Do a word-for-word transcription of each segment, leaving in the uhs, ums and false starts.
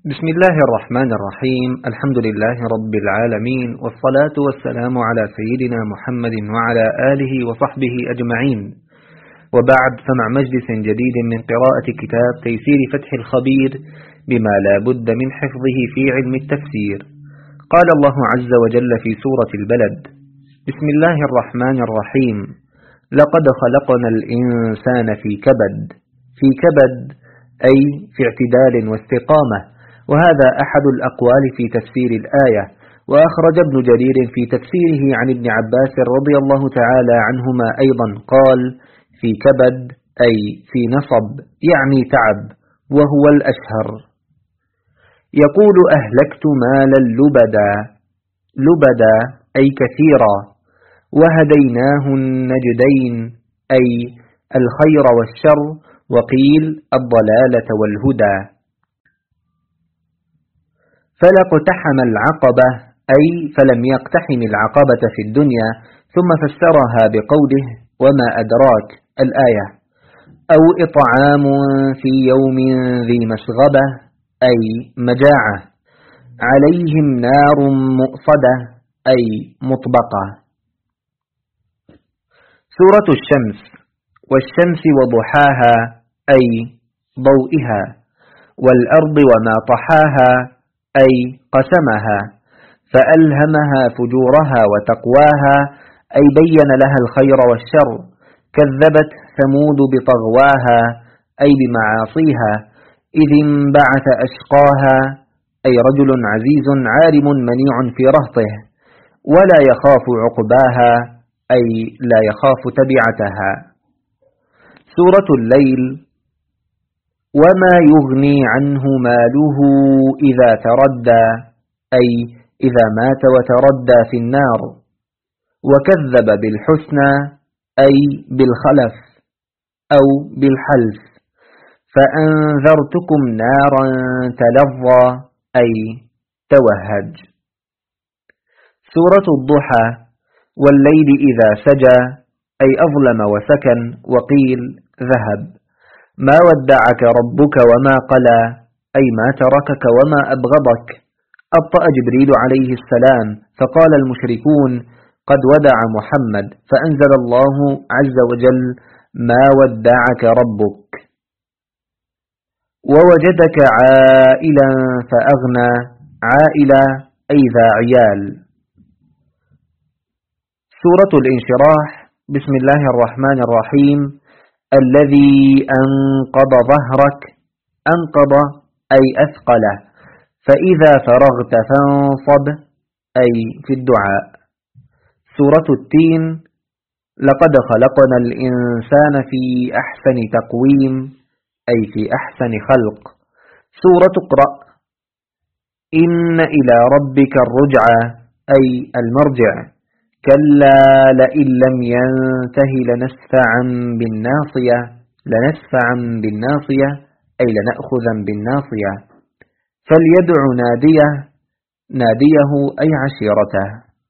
بسم الله الرحمن الرحيم. الحمد لله رب العالمين، والصلاة والسلام على سيدنا محمد وعلى آله وصحبه أجمعين، وبعد، فمع مجلس جديد من قراءة كتاب تيسير فتح الخبير بما لا بد من حفظه في علم التفسير. قال الله عز وجل في سورة البلد: بسم الله الرحمن الرحيم. لقد خلقنا الإنسان في كبد. في كبد أي في اعتدال واستقامة، وهذا أحد الأقوال في تفسير الآية. وأخرج ابن جرير في تفسيره عن ابن عباس رضي الله تعالى عنهما أيضا قال: في كبد أي في نصب، يعني تعب، وهو الأشهر. يقول: أهلكت مالا لبدا. لبدا أي كثيرا. وهديناه النجدين أي الخير والشر، وقيل الضلالة والهدى. فلا اقتحم العقبة أي فلم يقتحم العقبة في الدنيا، ثم فسرها بقوله: وما أدراك، الآية. أو إطعام في يوم ذي مسغبة أي مجاعة. عليهم نار مؤصدة أي مطبقة. سورة الشمس. والشمس وضحاها أي ضوئها. والأرض وما طحاها أي قسمها. فألهمها فجورها وتقواها أي بين لها الخير والشر. كذبت ثمود بطغواها أي بمعاصيها. إذ انبعث أشقاها أي رجل عزيز عالم منيع في رهطه. ولا يخاف عقباها أي لا يخاف تبعتها. سورة الليل. وما يغني عنه ماله إذا تردى أي إذا مات وتردى في النار. وكذب بالحسنى أي بالخلف أو بالحلف. فأنذرتكم نارا تلظى أي توهج. سورة الضحى. والليل إذا سجى أي أظلم وسكن، وقيل ذهب. ما ودعك ربك وما قلى أي ما تركك وما أبغضك. أبطأ جبريل عليه السلام فقال المشركون: قد ودع محمد، فأنزل الله عز وجل: ما ودعك ربك. ووجدك عائلا فأغنى. عائلا أي ذا عيال. سورة الانشراح. بسم الله الرحمن الرحيم. الذي أنقض ظهرك. أنقض أي أثقله. فإذا فرغت فانصب أي في الدعاء. سورة التين. لقد خلقنا الإنسان في أحسن تقويم أي في أحسن خلق. سورة اقرأ. إن إلى ربك الرجعى أي المرجع. كلا لئن لم ينته لنسفعا بالناصية. لنسفعا بالناصية أي لنأخذا بالناصية. فليدع ناديه. ناديه أي عشيرته.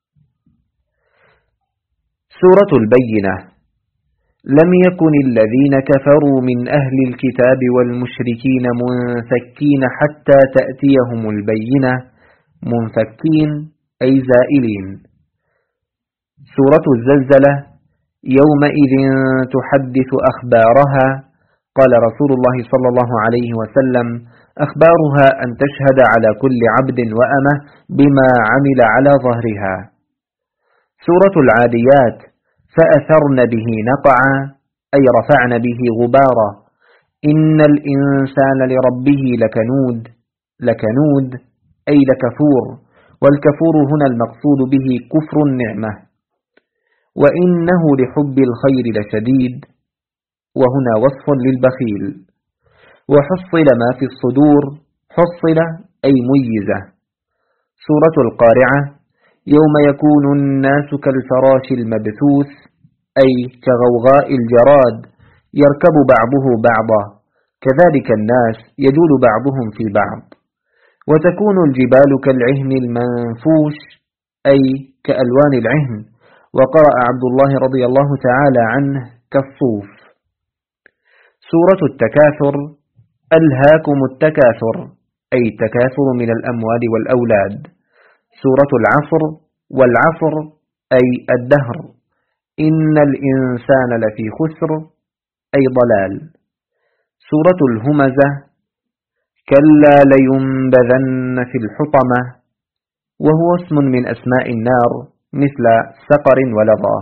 سورة البينة. لم يكن الذين كفروا من أهل الكتاب والمشركين منفكين حتى تأتيهم البينة. منفكين أي زائلين. سورة الزلزلة. يومئذ تحدث أخبارها. قال رسول الله صلى الله عليه وسلم: أخبارها أن تشهد على كل عبد وأمة بما عمل على ظهرها. سورة العاديات. فأثرن به نقعا أي رفعن به غبارا. إن الإنسان لربه لكنود. لكنود أي لكفور، والكفور هنا المقصود به كفر النعمة. وإنه لحب الخير لشديد، وهنا وصف للبخيل. وحصل ما في الصدور. حصل أي ميزة. سورة القارعة. يوم يكون الناس كالفراش المبثوث أي كغوغاء الجراد، يركب بعضه بعضا. كذلك الناس يجول بعضهم في بعض. وتكون الجبال كالعهن المنفوش أي كألوان العهن. وقرأ عبد الله رضي الله تعالى عنه: كالصوف. سورة التكاثر. ألهاكم التكاثر أي التكاثر من الأموال والأولاد. سورة العصر والعصر أي الدهر. إن الإنسان لفي خسر أي ضلال. سورة الهمزة كلا لينبذن في الحطمة، وهو اسم من أسماء النار مثل سقر ولظى.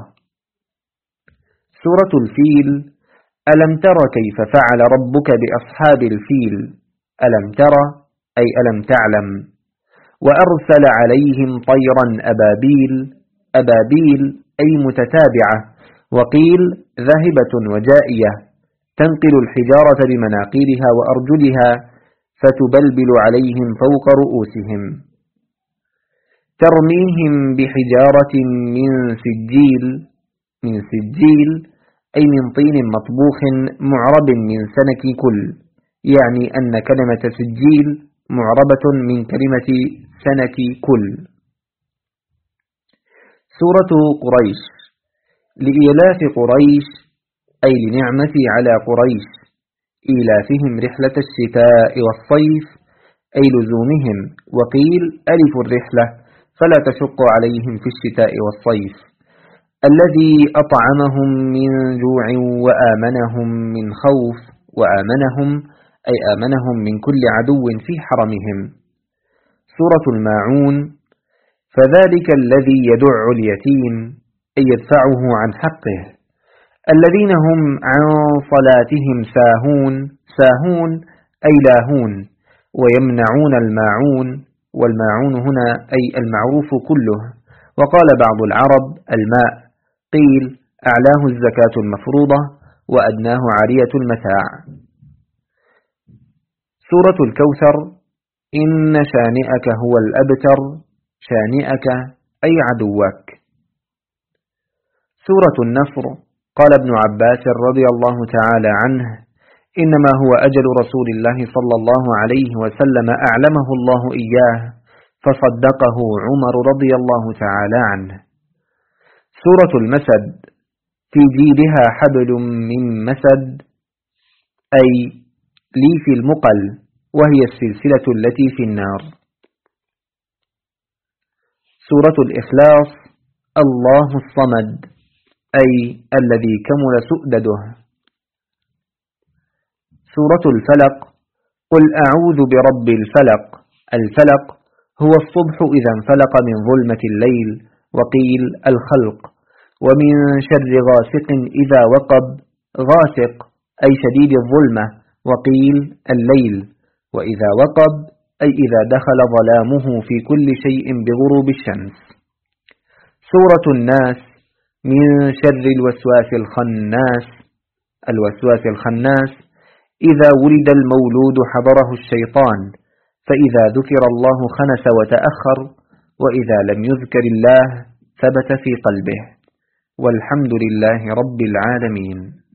سورة الفيل ألم تر كيف فعل ربك بأصحاب الفيل، ألم تر أي ألم تعلم. وأرسل عليهم طيرا أبابيل، أبابيل أي متتابعة، وقيل ذاهبة وجائية تنقل الحجارة بمناقيرها وأرجلها فتبلبل عليهم فوق رؤوسهم. ترميهم بحجارة من سجيل، من سجيل أي من طين مطبوخ معرب من سنك كل، يعني أن كلمة سجيل معربة من كلمة سنك كل. سورة قريش لإيلاف قريش أي لنعمتي على قريش، إيلافهم رحلة الشتاء والصيف أي لزومهم، وقيل ألف الرحلة فلا تشق عليهم في الشتاء والصيف. الذي أطعمهم من جوع وآمنهم من خوف، وآمنهم أي آمنهم من كل عدو في حرمهم. سورة الماعون فذلك الذي يدع اليتيم أي يدفعه عن حقه. الذين هم عن صلاتهم ساهون، ساهون أي لاهون، ويمنعون الماعون، والماعون هنا أي المعروف كله. وقال بعض العرب الماء، قيل أعلاه الزكاة المفروضة وأدناه عارية المتاع. سورة الكوثر إن شانئك هو الأبتر، شانئك أي عدوك. سورة النصر قال ابن عباس رضي الله تعالى عنه إنما هو أجل رسول الله صلى الله عليه وسلم أعلمه الله إياه فصدقه عمر رضي الله تعالى عنه. سورة المسد في جيدها حبل من مسد أي ليف المقل، وهي السلسلة التي في النار. سورة الإخلاص الله الصمد أي الذي كمل سؤدده. سورة الفلق قل أعوذ برب الفلق. الفلق هو الصبح إذا انفلق من ظلمة الليل، وقيل الخلق. ومن شر غاسق إذا وقب، غاسق أي شديد الظلمة، وقيل الليل. وإذا وقب أي إذا دخل ظلامه في كل شيء بغروب الشمس. سورة الناس من شر الوسواس الخناس. الوسواس الخناس إذا ولد المولود حضره الشيطان، فإذا ذكر الله خنس وتأخر، وإذا لم يذكر الله ثبت في قلبه. والحمد لله رب العالمين.